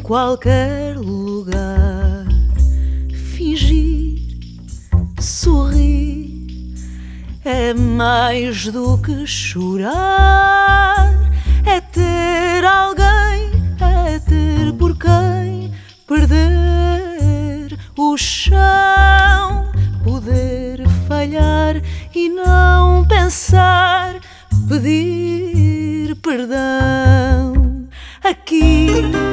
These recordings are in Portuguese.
qualquer lugar. Fingir, sorrir é mais do que chorar. É ter alguém, é ter por quem perder o chão. Poder falhar e não pensar, pedir perdão. Aqui,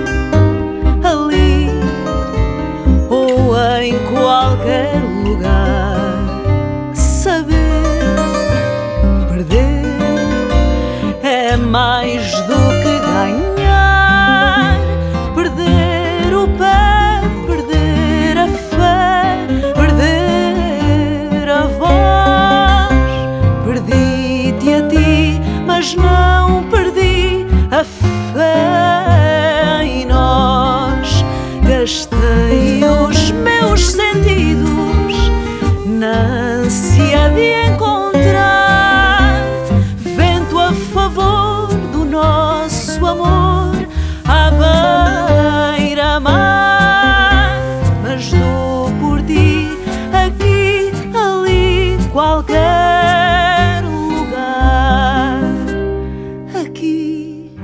ali ou em qualquer lugar. Saber perder é mais do que ganhar. Perder o pé, perder a fé, perder a voz. Perdi-te a ti, mas não perdi a fé em nós. Gastei os meus sentidos na ânsia de encontrar vento a favor do nosso amor à beira-mar. Mas dou por ti aqui, ali, qualquer lugar. Aqui,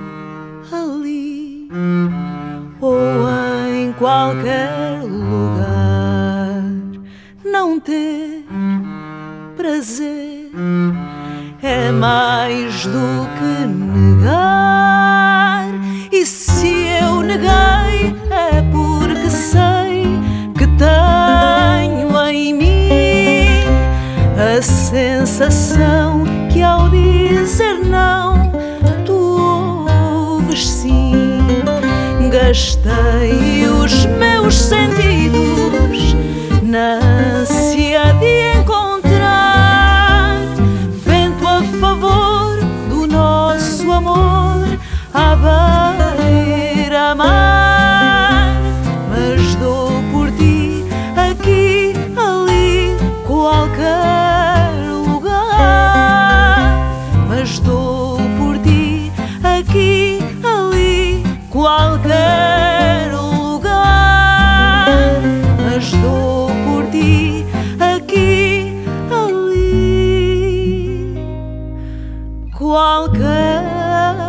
ali ou em qualquer lugar. Não ter prazer é mais do que negar. E se eu neguei é porque sei que tenho em mim a sensação que ao dizer não tu ouves sim. Gastei os meus sentidos na ânsia de encontrar vento a favor do nosso amor à beira-mar. Mas dou por ti aqui, ali, qualquer lugar. Mas dou por ti aqui, ali, qualquer lugar. Mas dou por ti aqui, ali, qualquer